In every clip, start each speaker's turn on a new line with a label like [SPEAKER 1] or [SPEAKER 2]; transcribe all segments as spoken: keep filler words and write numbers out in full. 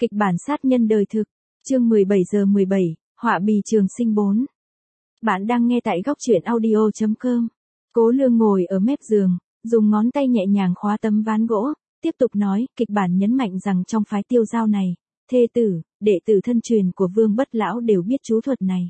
[SPEAKER 1] Kịch bản sát nhân đời thực, chương mười bảy giờ mười bảy, họa bì trường sinh bốn. Bạn đang nghe tại góc truyện audio chấm com. Cố Lương ngồi ở mép giường, dùng ngón tay nhẹ nhàng khóa tấm ván gỗ, tiếp tục nói, kịch bản nhấn mạnh rằng trong phái Tiêu Dao này, thê tử, đệ tử thân truyền của Vương Bất Lão đều biết chú thuật này.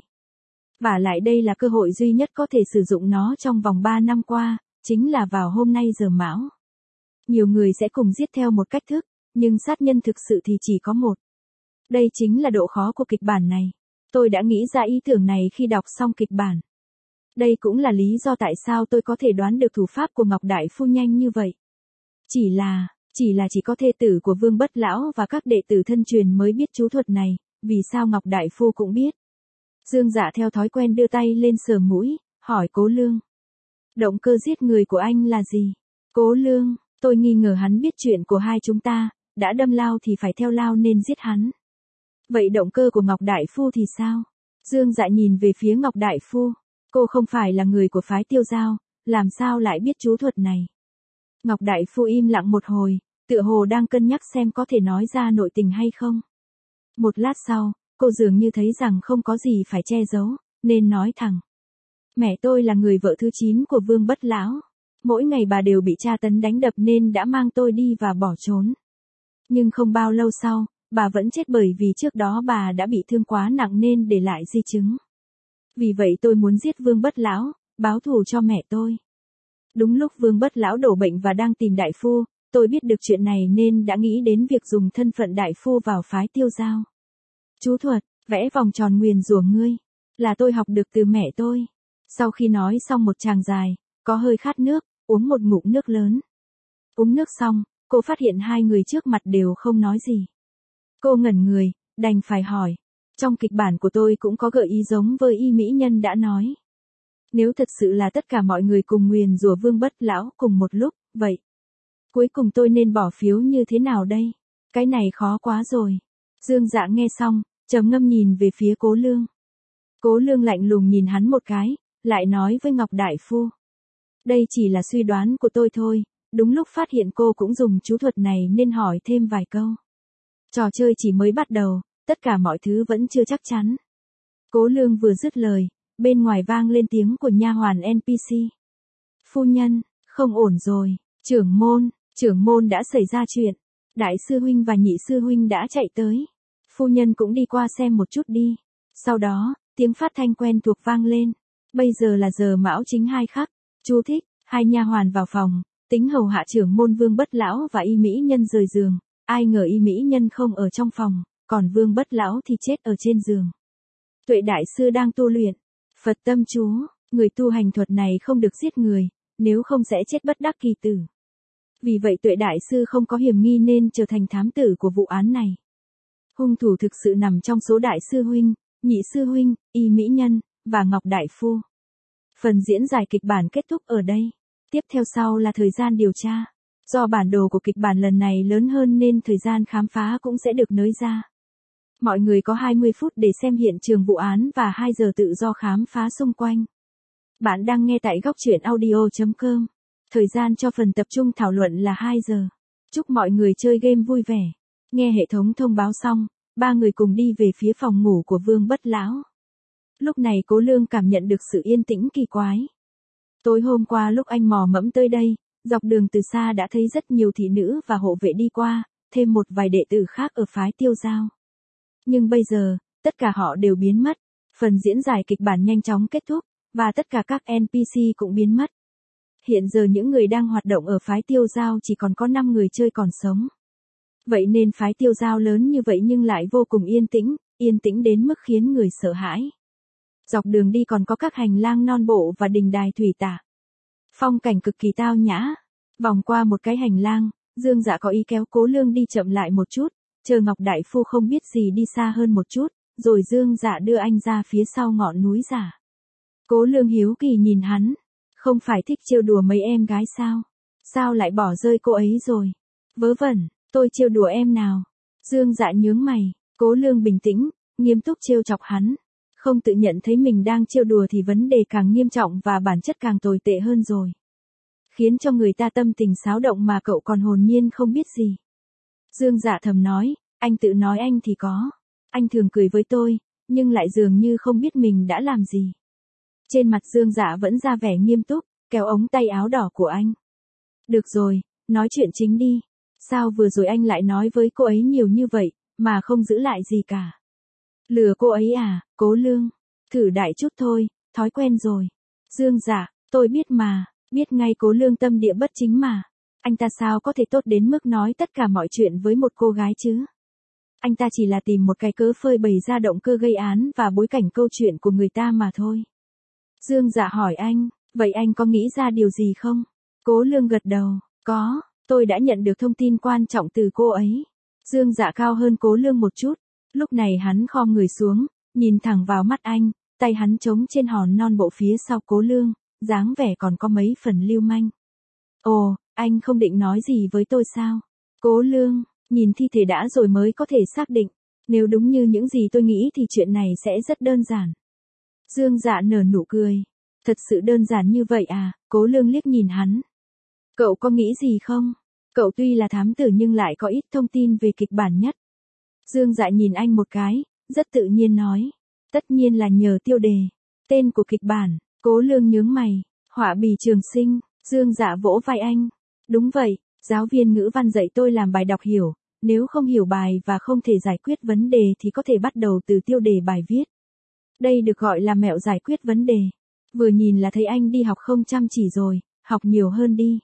[SPEAKER 1] Và lại đây là cơ hội duy nhất có thể sử dụng nó trong vòng ba năm qua, chính là vào hôm nay giờ mão. Nhiều người sẽ cùng giết theo một cách thức, nhưng sát nhân thực sự thì chỉ có một. Đây chính là độ khó của kịch bản này. Tôi đã nghĩ ra ý tưởng này khi đọc xong kịch bản. Đây cũng là lý do tại sao tôi có thể đoán được thủ pháp của Ngọc Đại Phu nhanh như vậy. Chỉ là, chỉ là chỉ có thê tử của Vương Bất Lão và các đệ tử thân truyền mới biết chú thuật này, vì sao Ngọc Đại Phu cũng biết. Dương Dạ theo thói quen đưa tay lên sờ mũi, hỏi Cố Lương. Động cơ giết người của anh là gì? Cố Lương, tôi nghi ngờ hắn biết chuyện của hai chúng ta, đã đâm lao thì phải theo lao nên giết hắn. Vậy động cơ của Ngọc Đại Phu thì sao? Dương Dạ nhìn về phía Ngọc Đại Phu. Cô không phải là người của phái Tiêu Dao, làm sao lại biết chú thuật này? Ngọc Đại Phu im lặng một hồi, tựa hồ đang cân nhắc xem có thể nói ra nội tình hay không. Một lát sau, cô dường như thấy rằng không có gì phải che giấu, nên nói thẳng. Mẹ tôi là người vợ thứ chín của Vương Bất Lão. Mỗi ngày bà đều bị tra tấn đánh đập nên đã mang tôi đi và bỏ trốn. Nhưng không bao lâu sau, bà vẫn chết bởi vì trước đó bà đã bị thương quá nặng nên để lại di chứng. Vì vậy tôi muốn giết Vương Bất Lão, báo thù cho mẹ tôi. Đúng lúc Vương Bất Lão đổ bệnh và đang tìm đại phu, tôi biết được chuyện này nên đã nghĩ đến việc dùng thân phận đại phu vào phái Tiêu Dao. Chú thuật, vẽ vòng tròn nguyền rủa ngươi, là tôi học được từ mẹ tôi. Sau khi nói xong một tràng dài, có hơi khát nước, uống một ngụm nước lớn. Uống nước xong, cô phát hiện hai người trước mặt đều không nói gì. Cô ngẩn người, đành phải hỏi. Trong kịch bản của tôi cũng có gợi ý giống với y mỹ nhân đã nói. Nếu thật sự là tất cả mọi người cùng nguyền rủa Vương Bất Lão cùng một lúc, vậy cuối cùng tôi nên bỏ phiếu như thế nào đây? Cái này khó quá rồi. Dương Dạ nghe xong, trầm ngâm nhìn về phía Cố Lương. Cố Lương lạnh lùng nhìn hắn một cái, lại nói với Ngọc Đại Phu. Đây chỉ là suy đoán của tôi thôi, đúng lúc phát hiện cô cũng dùng chú thuật này nên hỏi thêm vài câu. Trò chơi chỉ mới bắt đầu, tất cả mọi thứ vẫn chưa chắc chắn. Cố Lương vừa dứt lời, bên ngoài vang lên tiếng của nha hoàn en pê xê. Phu nhân, không ổn rồi, trưởng môn, trưởng môn đã xảy ra chuyện. Đại sư huynh và nhị sư huynh đã chạy tới. Phu nhân cũng đi qua xem một chút đi. Sau đó, tiếng phát thanh quen thuộc vang lên. Bây giờ là giờ mão chính hai khắc. Chú thích, hai nha hoàn vào phòng, tính hầu hạ trưởng môn Vương Bất Lão và y mỹ nhân rời giường. Ai ngờ y mỹ nhân không ở trong phòng, còn Vương Bất Lão thì chết ở trên giường. Tuệ đại sư đang tu luyện. Phật tâm chú, người tu hành thuật này không được giết người, nếu không sẽ chết bất đắc kỳ tử. Vì vậy Tuệ đại sư không có hiểm nghi nên trở thành thám tử của vụ án này. Hung thủ thực sự nằm trong số đại sư huynh, nhị sư huynh, y mỹ nhân, và Ngọc Đại Phu. Phần diễn giải kịch bản kết thúc ở đây. Tiếp theo sau là thời gian điều tra. Do bản đồ của kịch bản lần này lớn hơn nên thời gian khám phá cũng sẽ được nới ra. Mọi người có hai mươi phút để xem hiện trường vụ án và hai giờ tự do khám phá xung quanh. Bạn đang nghe tại góc truyện audio chấm com. Thời gian cho phần tập trung thảo luận là hai giờ. Chúc mọi người chơi game vui vẻ. Nghe hệ thống thông báo xong, ba người cùng đi về phía phòng ngủ của Vương Bất Lão. Lúc này Cố Lương cảm nhận được sự yên tĩnh kỳ quái. Tối hôm qua lúc anh mò mẫm tới đây, dọc đường từ xa đã thấy rất nhiều thị nữ và hộ vệ đi qua, thêm một vài đệ tử khác ở phái Tiêu Dao. Nhưng bây giờ, tất cả họ đều biến mất. Phần diễn giải kịch bản nhanh chóng kết thúc, và tất cả các en pê xê cũng biến mất. Hiện giờ những người đang hoạt động ở phái Tiêu Dao chỉ còn có năm người chơi còn sống. Vậy nên phái Tiêu Dao lớn như vậy nhưng lại vô cùng yên tĩnh, yên tĩnh đến mức khiến người sợ hãi. Dọc đường đi còn có các hành lang non bộ và đình đài thủy tạ. Phong cảnh cực kỳ tao nhã. Vòng qua một cái hành lang, Dương Dạ có ý kéo Cố Lương đi chậm lại một chút, chờ Ngọc Đại Phu không biết gì đi xa hơn một chút, rồi Dương Dạ đưa anh ra phía sau ngọn núi giả. Cố Lương hiếu kỳ nhìn hắn. Không phải thích trêu đùa mấy em gái sao? Sao lại bỏ rơi cô ấy rồi? Vớ vẩn, tôi trêu đùa em nào? Dương Dạ nhướng mày. Cố Lương bình tĩnh, nghiêm túc trêu chọc hắn. Không tự nhận thấy mình đang trêu đùa thì vấn đề càng nghiêm trọng và bản chất càng tồi tệ hơn rồi. Khiến cho người ta tâm tình xáo động mà cậu còn hồn nhiên không biết gì. Dương Dạ thầm nói, Anh tự nói anh thì có. Anh thường cười với tôi, nhưng lại dường như không biết mình đã làm gì. Trên mặt Dương Dạ vẫn ra vẻ nghiêm túc, kéo ống tay áo đỏ của anh. Được rồi, nói chuyện chính đi. Sao vừa rồi anh lại nói với cô ấy nhiều như vậy, mà không giữ lại gì cả? Lừa cô ấy à, Cố Lương? Thử đại chút thôi, thói quen rồi. Dương Dạ, tôi biết mà, biết ngay Cố Lương tâm địa bất chính mà. Anh ta sao có thể tốt đến mức nói tất cả mọi chuyện với một cô gái chứ? Anh ta chỉ là tìm một cái cớ phơi bày ra động cơ gây án và bối cảnh câu chuyện của người ta mà thôi. Dương Dạ hỏi anh, vậy anh có nghĩ ra điều gì không? Cố Lương gật đầu, có, tôi đã nhận được thông tin quan trọng từ cô ấy. Dương Dạ cao hơn Cố Lương một chút, lúc này hắn khom người xuống, nhìn thẳng vào mắt anh, tay hắn trống trên hòn non bộ phía sau Cố Lương, dáng vẻ còn có mấy phần lưu manh. Ồ, anh không định nói gì với tôi sao? Cố Lương, nhìn thi thể đã rồi mới có thể xác định, nếu đúng như những gì tôi nghĩ thì chuyện này sẽ rất đơn giản. Dương Dạ nở nụ cười. Thật sự đơn giản như vậy à? Cố Lương liếc nhìn hắn. Cậu có nghĩ gì không? Cậu tuy là thám tử nhưng lại có ít thông tin về kịch bản nhất. Dương Dạ nhìn anh một cái, rất tự nhiên nói. Tất nhiên là nhờ tiêu đề. Tên của kịch bản, Cố Lương nhướng mày. Họa bì trường sinh. Dương Dạ vỗ vai anh. Đúng vậy, giáo viên ngữ văn dạy tôi làm bài đọc hiểu. Nếu không hiểu bài và không thể giải quyết vấn đề thì có thể bắt đầu từ tiêu đề bài viết. Đây được gọi là mẹo giải quyết vấn đề. Vừa nhìn là thấy anh đi học không chăm chỉ rồi, học nhiều hơn đi.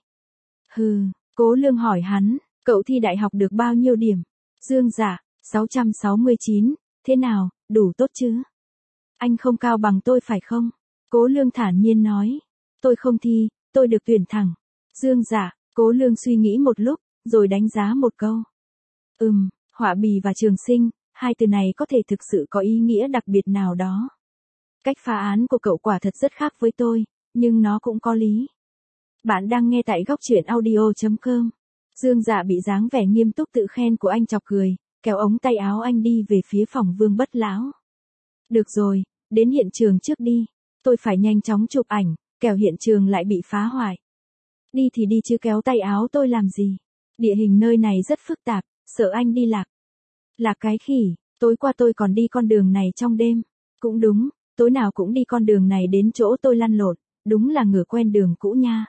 [SPEAKER 1] Hừ, Cố Lương hỏi hắn, cậu thi đại học được bao nhiêu điểm? Dương Dạ, sáu trăm sáu mươi chín, thế nào, đủ tốt chứ? Anh không cao bằng tôi phải không? Cố Lương thản nhiên nói, tôi không thi, tôi được tuyển thẳng. Dương Dạ, Cố Lương suy nghĩ một lúc, rồi đánh giá một câu. Ừm, họa bì và trường sinh, hai từ này có thể thực sự có ý nghĩa đặc biệt nào đó. Cách phá án của cậu quả thật rất khác với tôi, nhưng nó cũng có lý. Bạn đang nghe tại góc truyện audio chấm com. Dương Dạ bị dáng vẻ nghiêm túc tự khen của anh chọc cười, kéo ống tay áo anh đi về phía phòng Vương Bất Lão. Được rồi, đến hiện trường trước đi. Tôi phải nhanh chóng chụp ảnh, kẻo hiện trường lại bị phá hoại. Đi thì đi chứ kéo tay áo tôi làm gì? Địa hình nơi này rất phức tạp, sợ anh đi lạc. Lạc cái khỉ, tối qua tôi còn đi con đường này trong đêm. Cũng đúng, tối nào cũng đi con đường này đến chỗ tôi lăn lộn, đúng là ngửa quen đường cũ nha.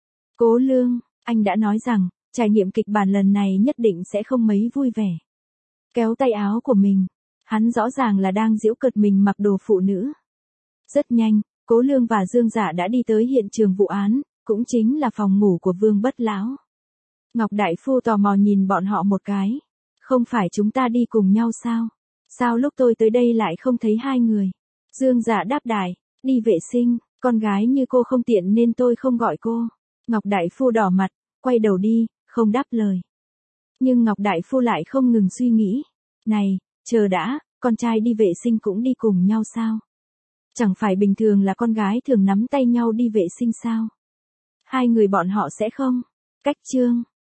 [SPEAKER 1] Cố Lương, anh đã nói rằng, trải nghiệm kịch bản lần này nhất định sẽ không mấy vui vẻ. Kéo tay áo của mình, hắn rõ ràng là đang giễu cợt mình mặc đồ phụ nữ. Rất nhanh, Cố Lương và Dương Dạ đã đi tới hiện trường vụ án, cũng chính là phòng ngủ của Vương Bất Lão. Ngọc Đại Phu tò mò nhìn bọn họ một cái. Không phải chúng ta đi cùng nhau sao? Sao lúc tôi tới đây lại không thấy hai người? Dương Dạ đáp đại, đi vệ sinh, con gái như cô không tiện nên tôi không gọi cô. Ngọc Đại Phu đỏ mặt, quay đầu đi, không đáp lời. Nhưng Ngọc Đại Phu lại không ngừng suy nghĩ. Này, chờ đã, con trai đi vệ sinh cũng đi cùng nhau sao? Chẳng phải bình thường là con gái thường nắm tay nhau đi vệ sinh sao? Hai người bọn họ sẽ không? Cách chương.